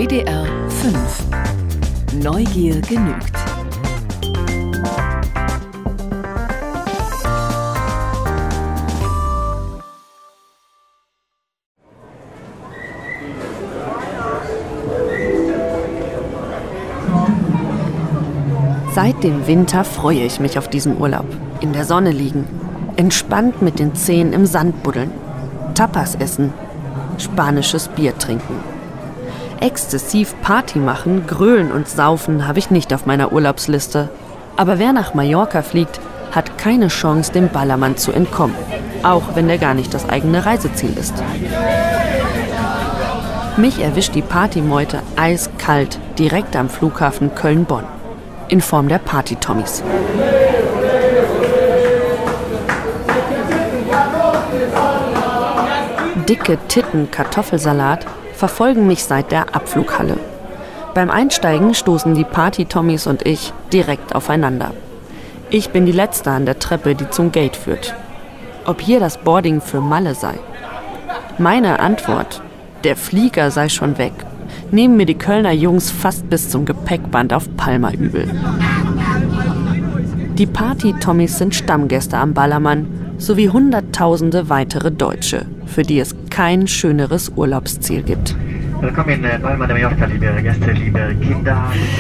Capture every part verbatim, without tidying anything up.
W D R fünf. Neugier genügt. Seit dem Winter freue ich mich auf diesen Urlaub. In der Sonne liegen, entspannt mit den Zehen im Sand buddeln, Tapas essen, spanisches Bier trinken. Exzessiv Party machen, grölen und saufen habe ich nicht auf meiner Urlaubsliste. Aber wer nach Mallorca fliegt, hat keine Chance, dem Ballermann zu entkommen. Auch wenn der gar nicht das eigene Reiseziel ist. Mich erwischt die Partymeute eiskalt direkt am Flughafen Köln-Bonn. In Form der Party-Tommies. Dicke Titten Kartoffelsalat verfolgen mich seit der Abflughalle. Beim Einsteigen stoßen die Party-Tommies und ich direkt aufeinander. Ich bin die Letzte an der Treppe, die zum Gate führt. Ob hier das Boarding für Malle sei? Meine Antwort: Der Flieger sei schon weg. Nehmen mir die Kölner Jungs fast bis zum Gepäckband auf Palma übel. Die Party-Tommies sind Stammgäste am Ballermann, sowie hunderttausende weitere Deutsche, für die es kein schöneres Urlaubsziel gibt. Willkommen in Palma de Mallorca, liebe Gäste, liebe Kinder.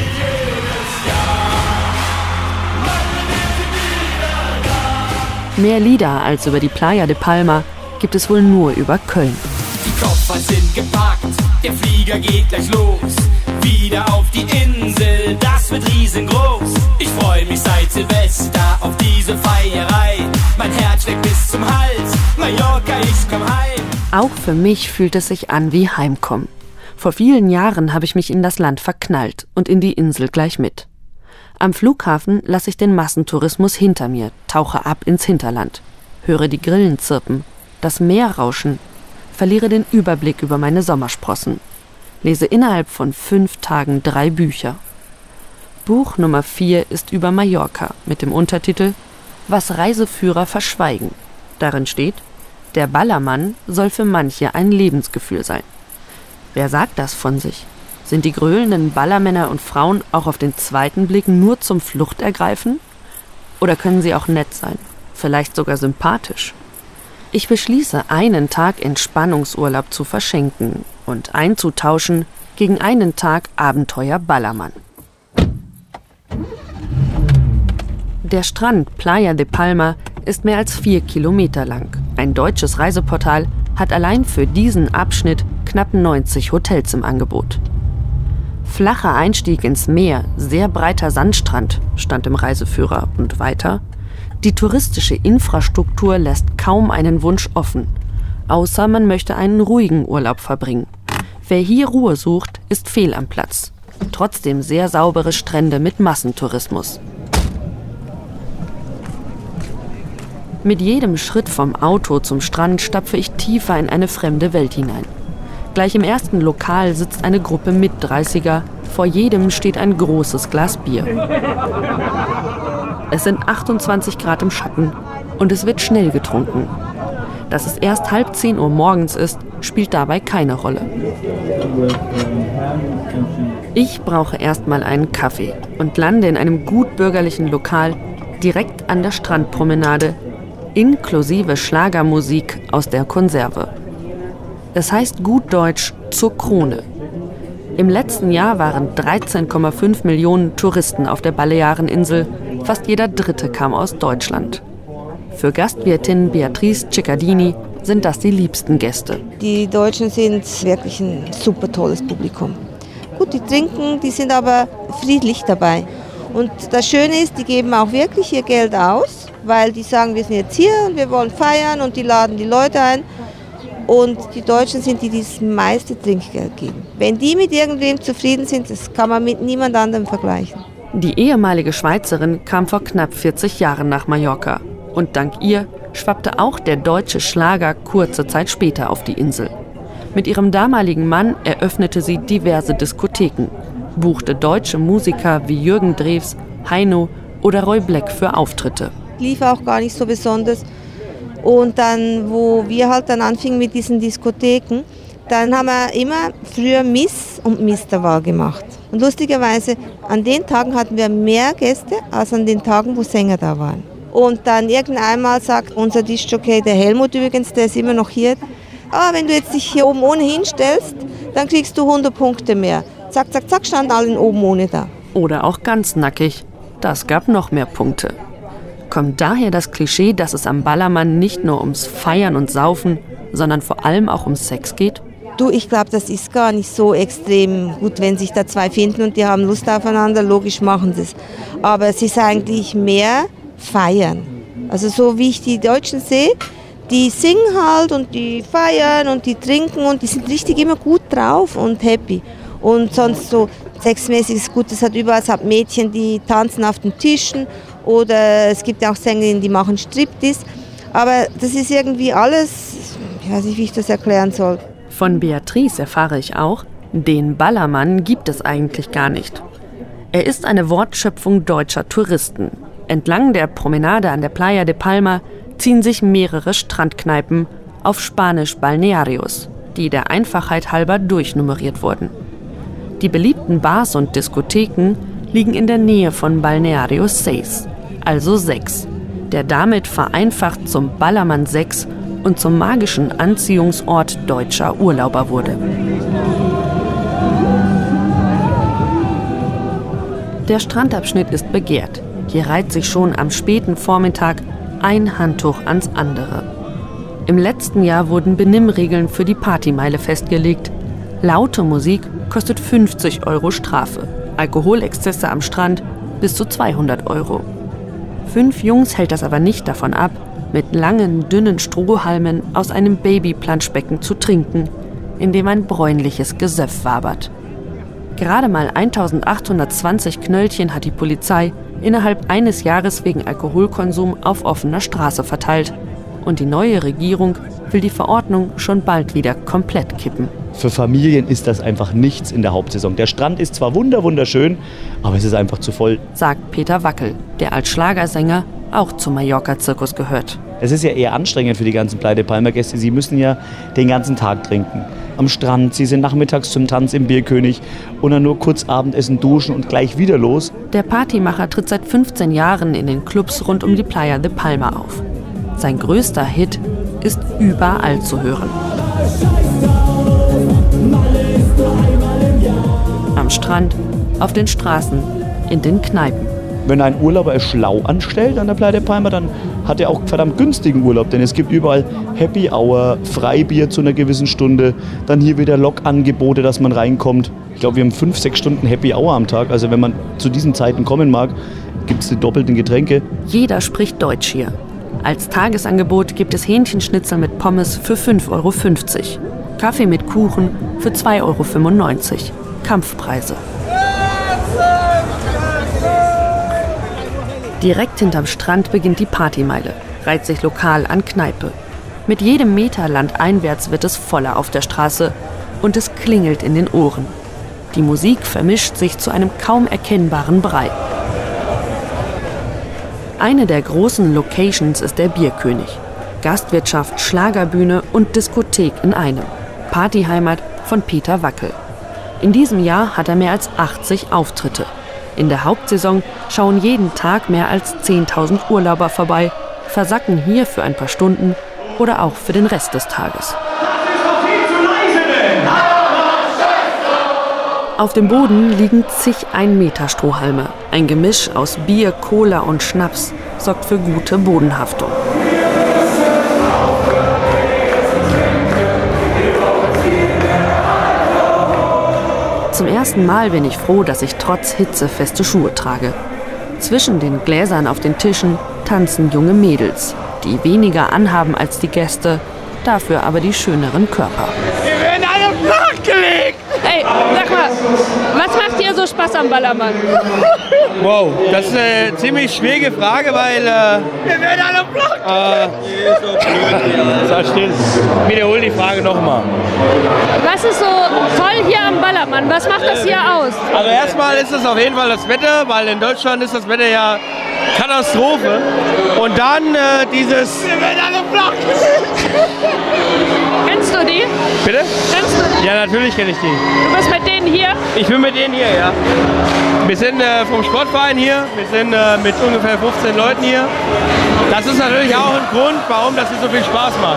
Mehr Lieder als über die Playa de Palma gibt es wohl nur über Köln. Die Koffer sind gepackt, der Flieger geht gleich los. Wieder auf die Insel, das wird riesengroß. Ich freue mich seit Silvester auf diese Feierei. Mein Herz schlägt bis zum Hals, Mallorca, ich komm heim. Auch für mich fühlt es sich an wie Heimkommen. Vor vielen Jahren habe ich mich in das Land verknallt und in die Insel gleich mit. Am Flughafen lasse ich den Massentourismus hinter mir, tauche ab ins Hinterland, höre die Grillen zirpen, das Meer rauschen, verliere den Überblick über meine Sommersprossen, lese innerhalb von fünf Tagen drei Bücher. Buch Nummer vier ist über Mallorca mit dem Untertitel »Was Reiseführer verschweigen«. Darin steht, der Ballermann soll für manche ein Lebensgefühl sein. Wer sagt das von sich? Sind die gröhlenden Ballermänner und Frauen auch auf den zweiten Blick nur zum Fluchtergreifen? Oder können sie auch nett sein, vielleicht sogar sympathisch? Ich beschließe, einen Tag Entspannungsurlaub zu verschenken und einzutauschen gegen einen Tag Abenteuer Ballermann. Der Strand Playa de Palma ist mehr als vier Kilometer lang. Ein deutsches Reiseportal hat allein für diesen Abschnitt knapp neunzig Hotels im Angebot. Flacher Einstieg ins Meer, sehr breiter Sandstrand, stand im Reiseführer und weiter. Die touristische Infrastruktur lässt kaum einen Wunsch offen, außer man möchte einen ruhigen Urlaub verbringen. Wer hier Ruhe sucht, ist fehl am Platz. Trotzdem sehr saubere Strände mit Massentourismus. Mit jedem Schritt vom Auto zum Strand stapfe ich tiefer in eine fremde Welt hinein. Gleich im ersten Lokal sitzt eine Gruppe Mit-Dreißiger, vor jedem steht ein großes Glas Bier. Es sind achtundzwanzig Grad im Schatten und es wird schnell getrunken. Dass es erst halb zehn Uhr morgens ist, spielt dabei keine Rolle. Ich brauche erstmal einen Kaffee und lande in einem gutbürgerlichen Lokal direkt an der Strandpromenade, inklusive Schlagermusik aus der Konserve. Es heißt gut deutsch zur Krone. Im letzten Jahr waren dreizehn Komma fünf Millionen Touristen auf der Baleareninsel. Fast jeder Dritte kam aus Deutschland. Für Gastwirtin Beatrice Ciccadini sind das die liebsten Gäste. Die Deutschen sind wirklich ein super tolles Publikum. Gut, die trinken, die sind aber friedlich dabei. Und das Schöne ist, die geben auch wirklich ihr Geld aus, weil die sagen, wir sind jetzt hier und wir wollen feiern und die laden die Leute ein. Und die Deutschen sind die, die das meiste Trinkgeld geben. Wenn die mit irgendwem zufrieden sind, das kann man mit niemand anderem vergleichen. Die ehemalige Schweizerin kam vor knapp vierzig Jahren nach Mallorca. Und dank ihr schwappte auch der deutsche Schlager kurze Zeit später auf die Insel. Mit ihrem damaligen Mann eröffnete sie diverse Diskotheken, buchte deutsche Musiker wie Jürgen Drews, Heino oder Roy Black für Auftritte. Lief auch gar nicht so besonders. Und dann, wo wir halt dann anfingen mit diesen Diskotheken, Dann haben wir immer früher Miss und Misterwahl gemacht. Und lustigerweise, an den Tagen hatten wir mehr Gäste als an den Tagen, wo Sänger da waren. Und dann irgendeinmal sagt unser Diskjockey, der Helmut übrigens, der ist immer noch hier, ah, wenn du jetzt dich hier oben ohne hinstellst, dann kriegst du hundert Punkte mehr. Zack, zack, zack, standen alle oben ohne da. Oder auch ganz nackig. Das gab noch mehr Punkte. Kommt daher das Klischee, dass es am Ballermann nicht nur ums Feiern und Saufen, sondern vor allem auch um Sex geht? Du, ich glaube, das ist gar nicht so extrem gut, wenn sich da zwei finden und die haben Lust aufeinander, logisch machen sie es. Aber es ist eigentlich mehr Feiern. Also so wie ich die Deutschen sehe, die singen halt und die feiern und die trinken und die sind richtig immer gut drauf und happy. Und sonst so sexmäßig ist gut, es hat überall, es hat Mädchen, die tanzen auf den Tischen oder es gibt auch Sängerinnen, die machen Striptease. Aber das ist irgendwie alles, ich weiß nicht, wie ich das erklären soll. Von Beatrice erfahre ich auch, den Ballermann gibt es eigentlich gar nicht. Er ist eine Wortschöpfung deutscher Touristen. Entlang der Promenade an der Playa de Palma ziehen sich mehrere Strandkneipen, auf Spanisch Balnearios, die der Einfachheit halber durchnummeriert wurden. Die beliebten Bars und Diskotheken liegen in der Nähe von Balneario seis, also sechs, der damit vereinfacht zum Ballermann sechs und zum magischen Anziehungsort deutscher Urlauber wurde. Der Strandabschnitt ist begehrt. Hier reiht sich schon am späten Vormittag ein Handtuch ans andere. Im letzten Jahr wurden Benimmregeln für die Partymeile festgelegt. Laute Musik kostet fünfzig Euro Strafe, Alkoholexzesse am Strand bis zu zweihundert Euro. Fünf Jungs hält das aber nicht davon ab, mit langen, dünnen Strohhalmen aus einem Babyplanschbecken zu trinken, in dem ein bräunliches Gesöff wabert. Gerade mal eintausendachthundertzwanzig Knöllchen hat die Polizei innerhalb eines Jahres wegen Alkoholkonsum auf offener Straße verteilt. Und die neue Regierung will die Verordnung schon bald wieder komplett kippen. Für Familien ist das einfach nichts in der Hauptsaison. Der Strand ist zwar wunderschön, aber es ist einfach zu voll. Sagt Peter Wackel, der als Schlagersänger auch zum Mallorca-Zirkus gehört. Es ist ja eher anstrengend für die ganzen Playa de Palma-Gäste. Sie müssen ja den ganzen Tag trinken. Am Strand, sie sind nachmittags zum Tanz im Bierkönig und dann nur kurz Abendessen, duschen und gleich wieder los. Der Partymacher tritt seit fünfzehn Jahren in den Clubs rund um die Playa de Palma auf. Sein größter Hit ist überall zu hören. Am Strand, auf den Straßen, in den Kneipen. Wenn ein Urlauber es schlau anstellt an der Playa de Palma, dann hat er auch verdammt günstigen Urlaub. Denn es gibt überall Happy Hour, Freibier zu einer gewissen Stunde, dann hier wieder Lokangebote, dass man reinkommt. Ich glaube, wir haben fünf, sechs Stunden Happy Hour am Tag. Also wenn man zu diesen Zeiten kommen mag, gibt es die doppelten Getränke. Jeder spricht Deutsch hier. Als Tagesangebot gibt es Hähnchenschnitzel mit Pommes für fünf Euro fünfzig. Kaffee mit Kuchen für zwei Euro fünfundneunzig. Kampfpreise. Direkt hinterm Strand beginnt die Partymeile, reiht sich lokal an Kneipe. Mit jedem Meter landeinwärts wird es voller auf der Straße und es klingelt in den Ohren. Die Musik vermischt sich zu einem kaum erkennbaren Brei. Eine der großen Locations ist der Bierkönig. Gastwirtschaft, Schlagerbühne und Diskothek in einem. Partyheimat von Peter Wackel. In diesem Jahr hat er mehr als achtzig Auftritte. In der Hauptsaison schauen jeden Tag mehr als zehntausend Urlauber vorbei, versacken hier für ein paar Stunden oder auch für den Rest des Tages. Auf dem Boden liegen zig Ein-Meter-Strohhalme. Ein Gemisch aus Bier, Cola und Schnaps sorgt für gute Bodenhaftung. Zum ersten Mal bin ich froh, dass ich trotz Hitze feste Schuhe trage. Zwischen den Gläsern auf den Tischen tanzen junge Mädels, die weniger anhaben als die Gäste, dafür aber die schöneren Körper. Wir werden alle flachgelegt! Ey, sag mal, was macht dir so Spaß am Ballermann? Wow, das ist eine ziemlich schwierige Frage, weil... Äh, wir werden alle flachgelegt! Äh, so blöd, sei still. Wiederhol die Frage nochmal. Was ist so toll hier am Ballermann? Was macht das hier aus? Also erstmal ist es auf jeden Fall das Wetter, weil in Deutschland ist das Wetter ja Katastrophe. Und dann äh, dieses... Wir werden alle flachgelegt! Kennst du die? Bitte? Kennst du? Ja, natürlich kenne ich die. Du bist mit denen hier? Ich bin mit denen hier, ja. Wir sind äh, vom Sportverein hier. Wir sind äh, mit ungefähr fünfzehn Leuten hier. Das ist natürlich auch ein Grund, warum das hier so viel Spaß macht.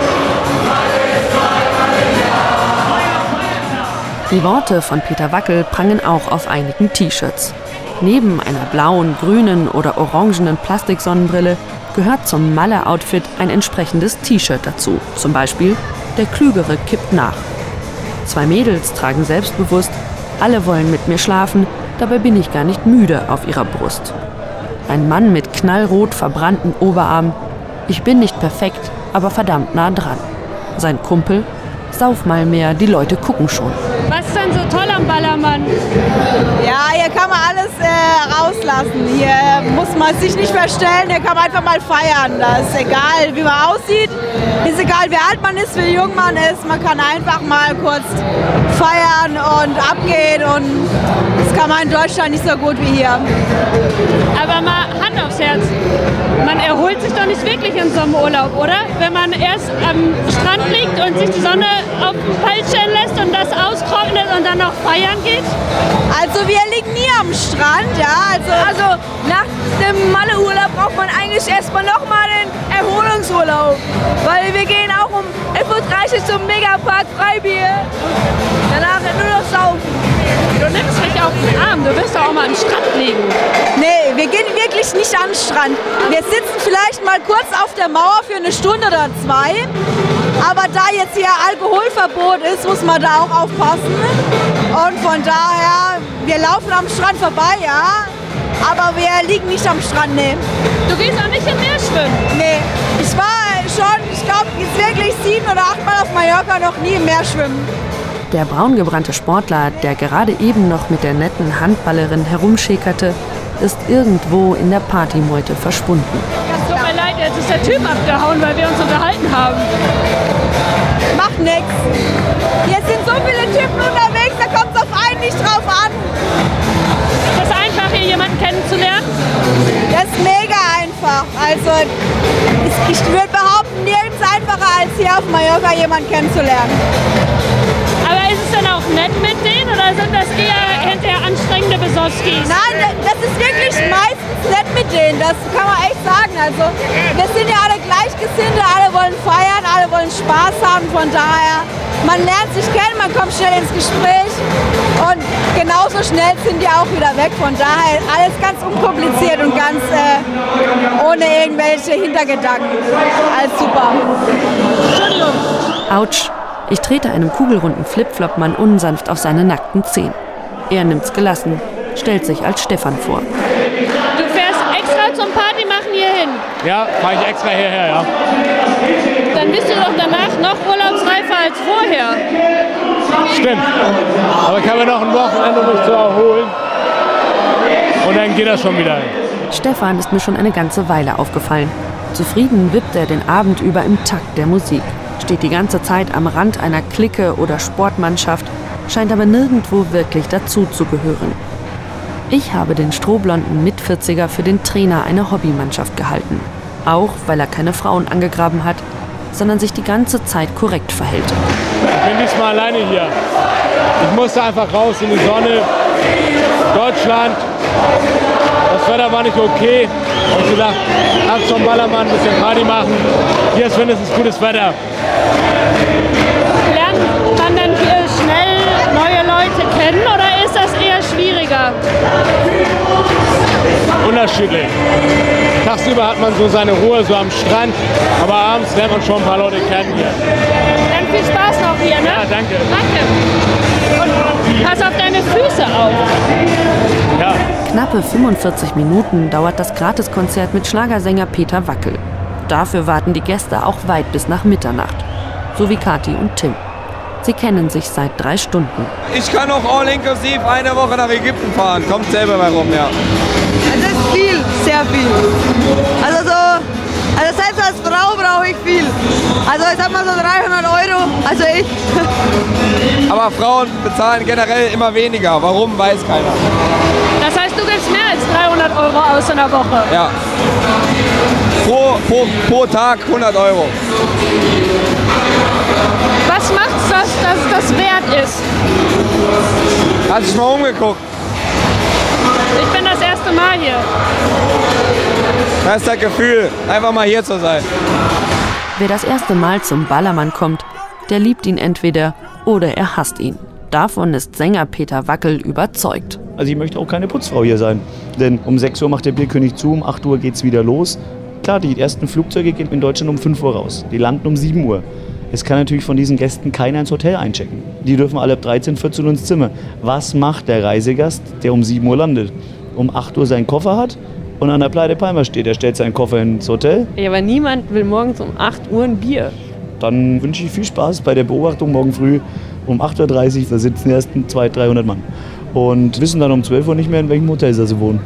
Die Worte von Peter Wackel prangen auch auf einigen T-Shirts. Neben einer blauen, grünen oder orangenen Plastiksonnenbrille gehört zum Malle-Outfit ein entsprechendes T-Shirt dazu. Zum Beispiel „Der Klügere kippt nach". Zwei Mädels tragen selbstbewusst „Alle wollen mit mir schlafen, dabei bin ich gar nicht müde" auf ihrer Brust. Ein Mann mit knallrot verbrannten Oberarm „Ich bin nicht perfekt, aber verdammt nah dran". Sein Kumpel „Sauf mal mehr, die Leute gucken schon". Was ist denn so toll am Ballermann? Ja, hier kann man alles äh, rauslassen. Hier muss man sich nicht verstellen, hier kann man einfach mal feiern. Da ist egal, wie man aussieht, ist egal, wie alt man ist, wie jung man ist. Man kann einfach mal kurz feiern und abgehen und das kann man in Deutschland nicht so gut wie hier. Aber mal Hand aufs Herz. Man erholt sich doch nicht wirklich in so einem Urlaub, oder? Wenn man erst am Strand liegt und sich die Sonne auf den Hals stellen lässt und das austrocknet und dann noch feiern geht? Also wir liegen nie am Strand, ja. Also, also nach dem Malle-Urlaub braucht man eigentlich erstmal nochmal den Erholungsurlaub. Weil wir gehen auch um elf Uhr dreißig zum Megapark Freibier. Danach nur noch saufen. Du nimmst mich auf den Arm, du wirst doch auch mal am Strand liegen. Nee, wir gehen wirklich nicht an den Strand. Wir sitzen vielleicht mal kurz auf der Mauer für eine Stunde oder zwei. Aber da jetzt hier Alkoholverbot ist, muss man da auch aufpassen. Und von daher, wir laufen am Strand vorbei, ja. Aber wir liegen nicht am Strand, nee. Du gehst auch nicht im Meer schwimmen? Nee, ich war schon, ich glaube, jetzt wirklich sieben oder acht Mal auf Mallorca noch nie im Meer schwimmen. Der braungebrannte Sportler, der gerade eben noch mit der netten Handballerin herumschäkerte, ist irgendwo in der Partymeute verschwunden. Es tut mir leid, jetzt ist der Typ abgehauen, weil wir uns unterhalten haben. Macht nix. Hier sind so viele Typen unterwegs, da kommt es auf einen nicht drauf an. Ist es einfach, hier jemanden kennenzulernen? Das ist mega einfach. Also ich, ich würde behaupten, nirgends einfacher als hier auf Mallorca jemanden kennenzulernen. Aber ist es dann auch nett mit denen oder sind das eher hinterher anstrengende Besoskis? Nein, das ist wirklich meistens nett mit denen, das kann man echt sagen. Also wir sind ja alle Gleichgesinnte, alle wollen feiern, alle wollen Spaß haben, von daher, man lernt sich kennen, man kommt schnell ins Gespräch und genauso schnell sind die auch wieder weg. Von daher alles ganz unkompliziert und ganz äh, ohne irgendwelche Hintergedanken. Alles super. Entschuldigung. Autsch. Ich trete einem kugelrunden Flipflop-Mann unsanft auf seine nackten Zehen. Er nimmt's gelassen, stellt sich als Stefan vor. Du fährst extra zum Party machen hierhin? Ja, fahre ich extra hierher, ja. Dann bist du doch danach noch urlaubsreifer als vorher. Stimmt. Aber ich habe noch ein Wochenende, um mich zu erholen. Und dann geht das schon wieder. Stefan ist mir schon eine ganze Weile aufgefallen. Zufrieden wippt er den Abend über im Takt der Musik. Steht die ganze Zeit am Rand einer Clique oder Sportmannschaft, scheint aber nirgendwo wirklich dazu zu gehören. Ich habe den strohblonden Mitvierziger für den Trainer einer Hobbymannschaft gehalten. Auch weil er keine Frauen angegraben hat, sondern sich die ganze Zeit korrekt verhält. Ich bin diesmal alleine hier. Ich musste einfach raus in die Sonne. Deutschland. Das Wetter war nicht okay. Ich habe gedacht, ab zum Ballermann ein bisschen Party machen. Hier ist wenigstens gutes Wetter. Lernt man dann hier schnell neue Leute kennen oder ist das eher schwieriger? Unterschiedlich. Tagsüber hat man so seine Ruhe so am Strand, aber abends lernt man schon ein paar Leute kennen hier. Dann viel Spaß noch hier, ne? Ja, danke. Danke. Und pass auf deine Füße auf. Ja. Knappe fünfundvierzig Minuten dauert das Gratiskonzert mit Schlagersänger Peter Wackel. Dafür warten die Gäste auch weit bis nach Mitternacht. So wie Kathi und Tim. Sie kennen sich seit drei Stunden. Ich kann auch all inklusiv eine Woche nach Ägypten fahren. Kommt selber mal rum, ja. Das ist viel, sehr viel. Also so, also selbst als Frau brauche ich viel. Also ich sag mal so dreihundert Euro, also ich. Aber Frauen bezahlen generell immer weniger. Warum, weiß keiner. Das heißt, du gibst mehr als dreihundert Euro aus in der Woche? Ja. Pro, pro, pro Tag hundert Euro. Was macht das dass es das wert ist. Hast du dich mal umgeguckt? Ich bin das erste Mal hier. Das ist das Gefühl, einfach mal hier zu sein. Wer das erste Mal zum Ballermann kommt, der liebt ihn entweder oder er hasst ihn. Davon ist Sänger Peter Wackel überzeugt. Also ich möchte auch keine Putzfrau hier sein. Denn um sechs Uhr macht der Bierkönig zu, um acht Uhr geht's wieder los. Klar, die ersten Flugzeuge gehen in Deutschland um fünf Uhr raus. Die landen um sieben Uhr. Es kann natürlich von diesen Gästen keiner ins Hotel einchecken. Die dürfen alle ab dreizehn, vierzehn Uhr ins Zimmer. Was macht der Reisegast, der um sieben Uhr landet? Um acht Uhr seinen Koffer hat und an der Playa de Palma steht. Er stellt seinen Koffer ins Hotel. Ja, aber niemand will morgens um acht Uhr ein Bier. Dann wünsche ich viel Spaß bei der Beobachtung morgen früh. Um acht Uhr dreißig, da sitzen die ersten zweihundert, dreihundert Mann. Und wissen dann um zwölf Uhr nicht mehr, in welchem Hotel sie wohnen.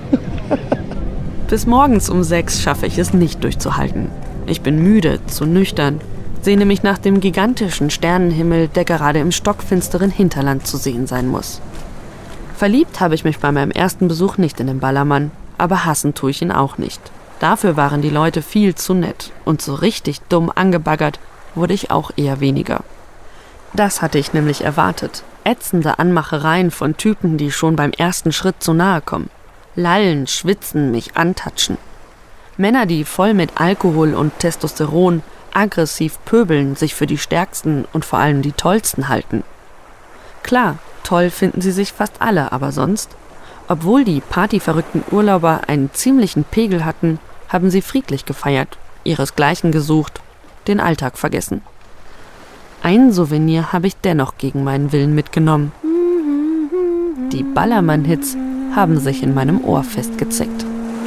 Bis morgens um sechs schaffe ich es nicht durchzuhalten. Ich bin müde, zu nüchtern, sehne mich nach dem gigantischen Sternenhimmel, der gerade im stockfinsteren Hinterland zu sehen sein muss. Verliebt habe ich mich bei meinem ersten Besuch nicht in den Ballermann, aber hassen tue ich ihn auch nicht. Dafür waren die Leute viel zu nett und so richtig dumm angebaggert wurde ich auch eher weniger. Das hatte ich nämlich erwartet. Ätzende Anmachereien von Typen, die schon beim ersten Schritt zu nahe kommen. Lallen, schwitzen, mich antatschen. Männer, die voll mit Alkohol und Testosteron aggressiv pöbeln, sich für die Stärksten und vor allem die Tollsten halten. Klar, toll finden sie sich fast alle, aber sonst? Obwohl die partyverrückten Urlauber einen ziemlichen Pegel hatten, haben sie friedlich gefeiert, ihresgleichen gesucht, den Alltag vergessen. Ein Souvenir habe ich dennoch gegen meinen Willen mitgenommen. Die Ballermann-Hits haben sich in meinem Ohr festgezeckt.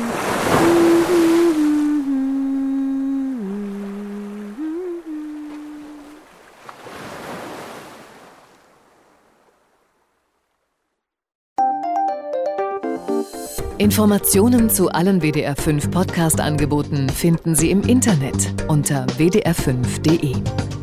Informationen zu allen W D R fünf Podcast-Angeboten finden Sie im Internet unter w d r fünf punkt d e.